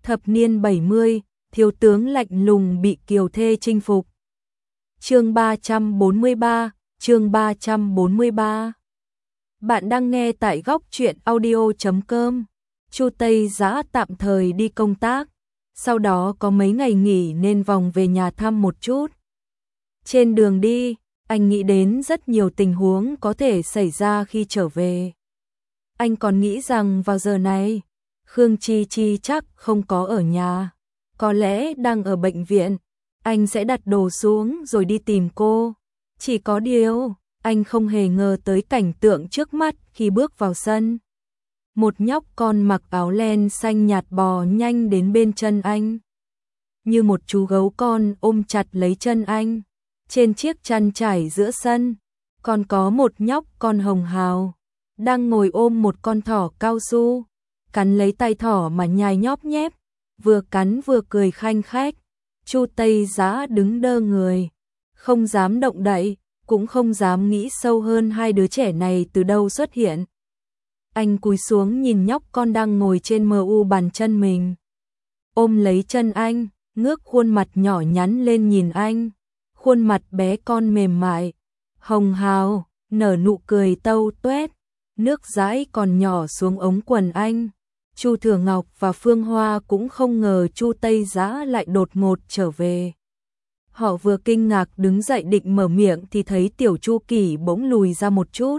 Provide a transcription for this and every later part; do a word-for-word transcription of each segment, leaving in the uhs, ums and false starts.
Thập niên bảy mươi, thiếu tướng lạnh lùng bị kiều thê chinh phục. Chương ba trăm bốn mươi ba, chương ba trăm bốn mươi ba. Bạn đang nghe tại góc truyện audio chấm com. Chu Tây Dã tạm thời đi công tác, sau đó có mấy ngày nghỉ nên vòng về nhà thăm một chút. Trên đường đi, anh nghĩ đến rất nhiều tình huống có thể xảy ra khi trở về. Anh còn nghĩ rằng vào giờ này, Khương Chi Chi chắc không có ở nhà, có lẽ đang ở bệnh viện. Anh sẽ đặt đồ xuống rồi đi tìm cô. Chỉ có điều, anh không hề ngờ tới cảnh tượng trước mắt khi bước vào sân. Một nhóc con mặc áo len xanh nhạt bò nhanh đến bên chân anh. Như một chú gấu con ôm chặt lấy chân anh. Trên chiếc chăn trải giữa sân, còn có một nhóc con hồng hào, đang ngồi ôm một con thỏ cao su, cắn lấy tay thỏ mà nhai nhóp nhép, vừa cắn vừa cười khanh khách. Chu Tây Dã đứng đơ người, không dám động đậy, cũng không dám nghĩ sâu hơn hai đứa trẻ này từ đâu xuất hiện. Anh cúi xuống nhìn nhóc con đang ngồi trên mờ u bàn chân mình, ôm lấy chân anh, ngước khuôn mặt nhỏ nhắn lên nhìn anh. Khuôn mặt bé con mềm mại, hồng hào, nở nụ cười tâu tuét, nước dãi còn nhỏ xuống ống quần anh. Chu Thừa Ngọc và Phương Hoa cũng không ngờ Chu Tây Dã lại đột ngột trở về. Họ vừa kinh ngạc đứng dậy định mở miệng thì thấy Tiểu Chu Kỳ bỗng lùi ra một chút.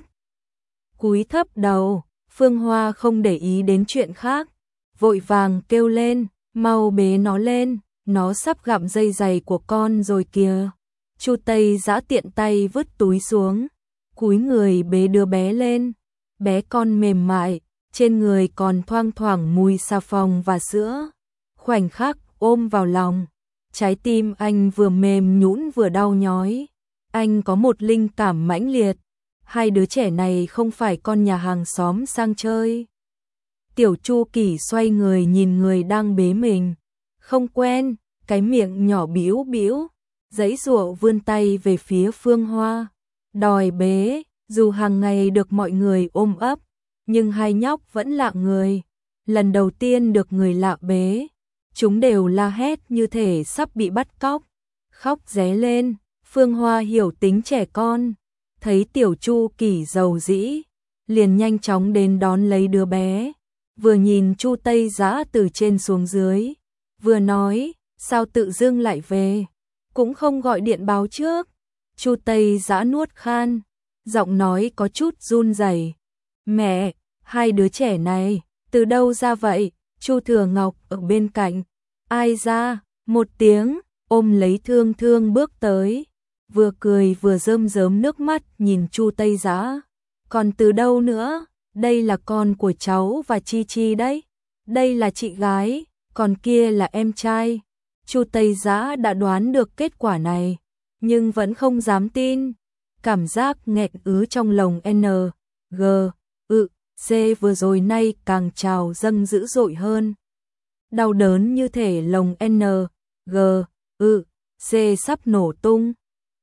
Cúi thấp đầu, Phương Hoa không để ý đến chuyện khác, vội vàng kêu lên, mau bế nó lên, nó sắp gặm dây giày của con rồi kìa. Chu Tây Dã tiện tay vứt túi xuống, cúi người bế đứa bé lên. Bé con mềm mại, trên người còn thoang thoảng mùi xà phòng và sữa. Khoảnh khắc ôm vào lòng, trái tim anh vừa mềm nhũn vừa đau nhói. Anh có một linh cảm mãnh liệt, hai đứa trẻ này không phải con nhà hàng xóm sang chơi. Tiểu Chu Kỳ xoay người nhìn người đang bế mình, không quen, cái miệng nhỏ bĩu bĩu, giãy giụa vươn tay về phía Phương Hoa, đòi bế. Dù hàng ngày được mọi người ôm ấp, nhưng hai nhóc vẫn lạ người. Lần đầu tiên được người lạ bế, chúng đều la hét như thể sắp bị bắt cóc, khóc ré lên. Phương Hoa hiểu tính trẻ con, thấy Tiểu Chu Kỳ dầu dĩ, liền nhanh chóng đến đón lấy đứa bé, vừa nhìn Chu Tây Dã từ trên xuống dưới, vừa nói, sao tự dưng lại về, cũng không gọi điện báo trước. Chu Tây Dã nuốt khan, giọng nói có chút run rẩy. Mẹ, hai đứa trẻ này, từ đâu ra vậy? Chu Thừa Ngọc ở bên cạnh. Ai ra? Một tiếng, ôm lấy Thương Thương bước tới, vừa cười vừa rơm rớm nước mắt nhìn Chu Tây Dã. Còn từ đâu nữa? Đây là con của cháu và Chi Chi đấy. Đây là chị gái, còn kia là em trai. Chu Tây Dã đã đoán được kết quả này, nhưng vẫn không dám tin. Cảm giác nghẹn ứ trong lồng N, G, ự, C vừa rồi nay càng trào dâng dữ dội hơn. Đau đớn như thể lồng N, G, ự, C sắp nổ tung.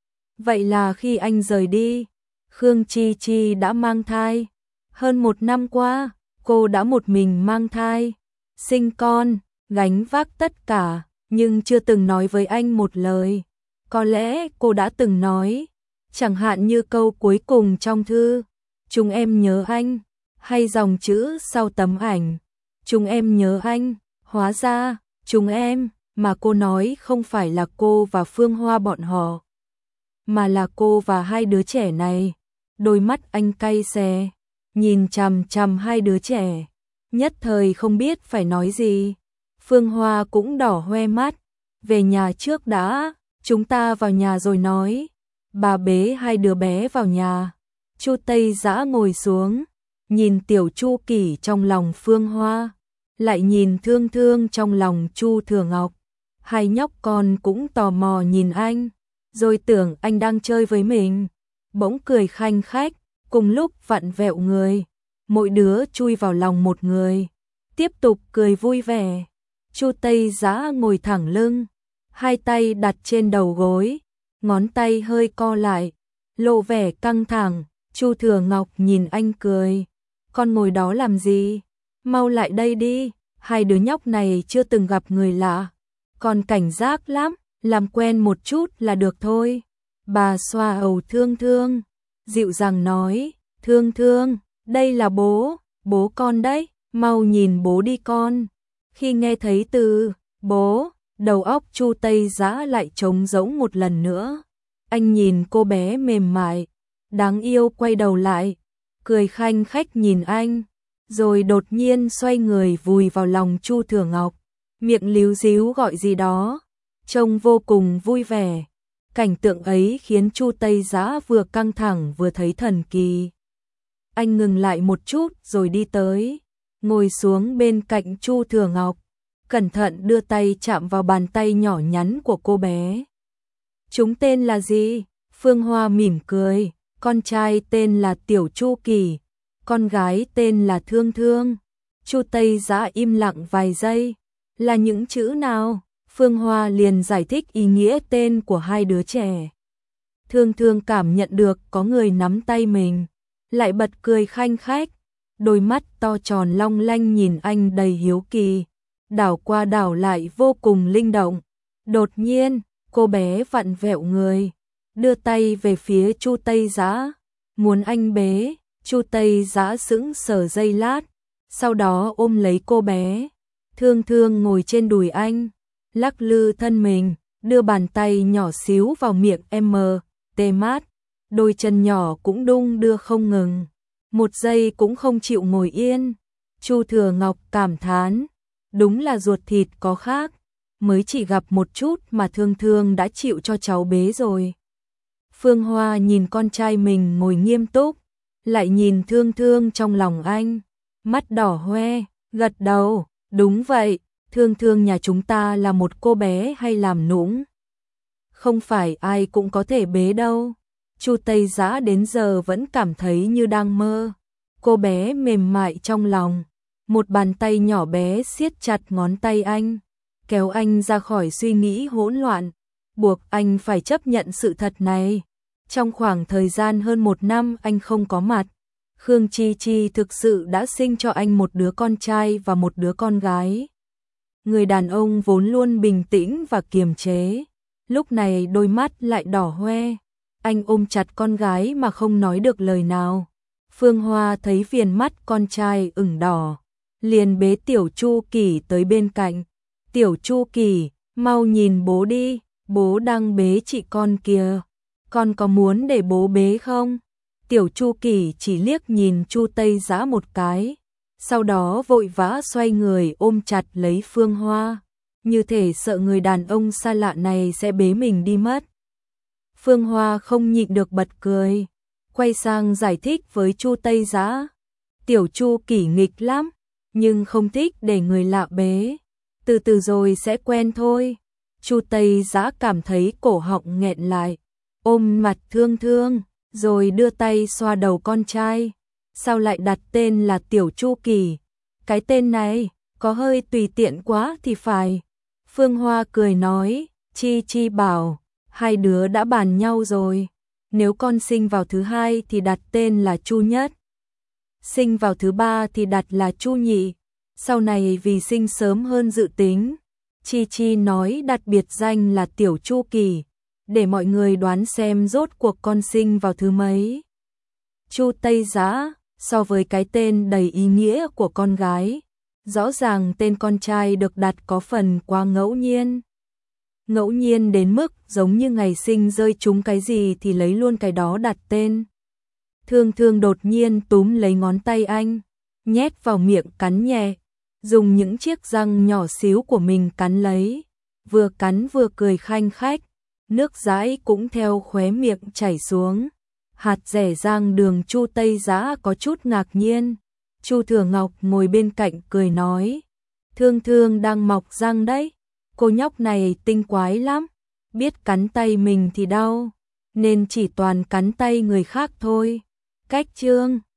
Vậy là khi anh rời đi, Khương Chi Chi đã mang thai. Hơn một năm qua, cô đã một mình mang thai, sinh con, gánh vác tất cả, nhưng chưa từng nói với anh một lời. Có lẽ cô đã từng nói, chẳng hạn như câu cuối cùng trong thư, chúng em nhớ anh, hay dòng chữ sau tấm ảnh, chúng em nhớ anh. Hóa ra, chúng em, mà cô nói không phải là cô và Phương Hoa bọn họ, mà là cô và hai đứa trẻ này. Đôi mắt anh cay xè, nhìn chằm chằm hai đứa trẻ, nhất thời không biết phải nói gì. Phương Hoa cũng đỏ hoe mắt, về nhà trước đã, chúng ta vào nhà rồi nói. Bà bế hai đứa bé vào nhà. Chu Tây Dã ngồi xuống, nhìn Tiểu Chu Kỳ trong lòng Phương Hoa, lại nhìn Thương Thương trong lòng Chu Thừa Ngọc. Hai nhóc con cũng tò mò nhìn anh, rồi tưởng anh đang chơi với mình, bỗng cười khanh khách, cùng lúc vặn vẹo người, mỗi đứa chui vào lòng một người, tiếp tục cười vui vẻ. Chu Tây Dã ngồi thẳng lưng, hai tay đặt trên đầu gối, ngón tay hơi co lại, lộ vẻ căng thẳng. Chu Thừa Ngọc nhìn anh cười, con ngồi đó làm gì? Mau lại đây đi, hai đứa nhóc này chưa từng gặp người lạ, còn cảnh giác lắm, làm quen một chút là được thôi. Bà xoa ầu Thương Thương, dịu dàng nói, Thương Thương, đây là bố, bố con đấy, mau nhìn bố đi con. Khi nghe thấy từ bố, đầu óc Chu Tây Dã lại trống rỗng một lần nữa. Anh nhìn cô bé mềm mại, đáng yêu quay đầu lại, cười khanh khách nhìn anh, rồi đột nhiên xoay người vùi vào lòng Chu Thừa Ngọc, miệng líu díu gọi gì đó, trông vô cùng vui vẻ. Cảnh tượng ấy khiến Chu Tây Dã vừa căng thẳng vừa thấy thần kỳ. Anh ngừng lại một chút rồi đi tới, ngồi xuống bên cạnh Chu Thừa Ngọc, cẩn thận đưa tay chạm vào bàn tay nhỏ nhắn của cô bé. Chúng tên là gì? Phương Hoa mỉm cười, con trai tên là Tiểu Chu Kỳ, con gái tên là Thương Thương. Chu Tây Dã im lặng vài giây, là những chữ nào? Phương Hoa liền giải thích ý nghĩa tên của hai đứa trẻ. Thương Thương cảm nhận được có người nắm tay mình, lại bật cười khanh khách, đôi mắt to tròn long lanh nhìn anh đầy hiếu kỳ, đảo qua đảo lại vô cùng linh động. Đột nhiên, cô bé vặn vẹo người, đưa tay về phía Chu Tây Dã, muốn anh bế. Chu Tây Dã sững sờ giây lát, sau đó ôm lấy cô bé. Thương Thương ngồi trên đùi anh, lắc lư thân mình, đưa bàn tay nhỏ xíu vào miệng em tê mát, đôi chân nhỏ cũng đung đưa không ngừng, một giây cũng không chịu ngồi yên. Chu Thừa Ngọc cảm thán, đúng là ruột thịt có khác, mới chỉ gặp một chút mà Thương Thương đã chịu cho cháu bế rồi. Phương Hoa nhìn con trai mình ngồi nghiêm túc, lại nhìn Thương Thương trong lòng anh, mắt đỏ hoe, gật đầu, đúng vậy, Thương Thương nhà chúng ta là một cô bé hay làm nũng. Không phải ai cũng có thể bế đâu. Chu Tây Dã đến giờ vẫn cảm thấy như đang mơ. Cô bé mềm mại trong lòng, một bàn tay nhỏ bé siết chặt ngón tay anh, kéo anh ra khỏi suy nghĩ hỗn loạn, buộc anh phải chấp nhận sự thật này. Trong khoảng thời gian hơn một năm anh không có mặt, Khương Chi Chi thực sự đã sinh cho anh một đứa con trai và một đứa con gái. Người đàn ông vốn luôn bình tĩnh và kiềm chế, lúc này đôi mắt lại đỏ hoe. Anh ôm chặt con gái mà không nói được lời nào. Phương Hoa thấy viền mắt con trai ửng đỏ, liền bế Tiểu Chu Kỳ tới bên cạnh. Tiểu Chu Kỳ, mau nhìn bố đi, bố đang bế chị con kìa. Con có muốn để bố bế không? Tiểu Chu Kỳ chỉ liếc nhìn Chu Tây Dã một cái, sau đó vội vã xoay người ôm chặt lấy Phương Hoa, như thể sợ người đàn ông xa lạ này sẽ bế mình đi mất. Phương Hoa không nhịn được bật cười, quay sang giải thích với Chu Tây Dã. Tiểu Chu Kỳ nghịch lắm, nhưng không thích để người lạ bế, từ từ rồi sẽ quen thôi. Chu Tây Dã cảm thấy cổ họng nghẹn lại, ôm mặt Thương Thương, rồi đưa tay xoa đầu con trai. Sao lại đặt tên là Tiểu Chu Kỳ? Cái tên này có hơi tùy tiện quá thì phải. Phương Hoa cười nói, Chi Chi bảo, hai đứa đã bàn nhau rồi. Nếu con sinh vào thứ hai thì đặt tên là Chu Nhất, sinh vào thứ ba thì đặt là Chu Nhị. Sau này vì sinh sớm hơn dự tính, Chi Chi nói đặt biệt danh là Tiểu Chu Kỳ, để mọi người đoán xem rốt cuộc con sinh vào thứ mấy. Chu Tây Dã, so với cái tên đầy ý nghĩa của con gái, rõ ràng tên con trai được đặt có phần quá ngẫu nhiên. Ngẫu nhiên đến mức giống như ngày sinh rơi trúng cái gì thì lấy luôn cái đó đặt tên. Thương Thương đột nhiên túm lấy ngón tay anh, nhét vào miệng cắn nhẹ, dùng những chiếc răng nhỏ xíu của mình cắn lấy, vừa cắn vừa cười khanh khách, nước dãi cũng theo khóe miệng chảy xuống. Hạt rẻ rang đường. Chu Tây Dã có chút ngạc nhiên. Chu Thừa Ngọc ngồi bên cạnh cười nói, Thương Thương đang mọc răng đấy, cô nhóc này tinh quái lắm, biết cắn tay mình thì đau, nên chỉ toàn cắn tay người khác thôi. Cách chương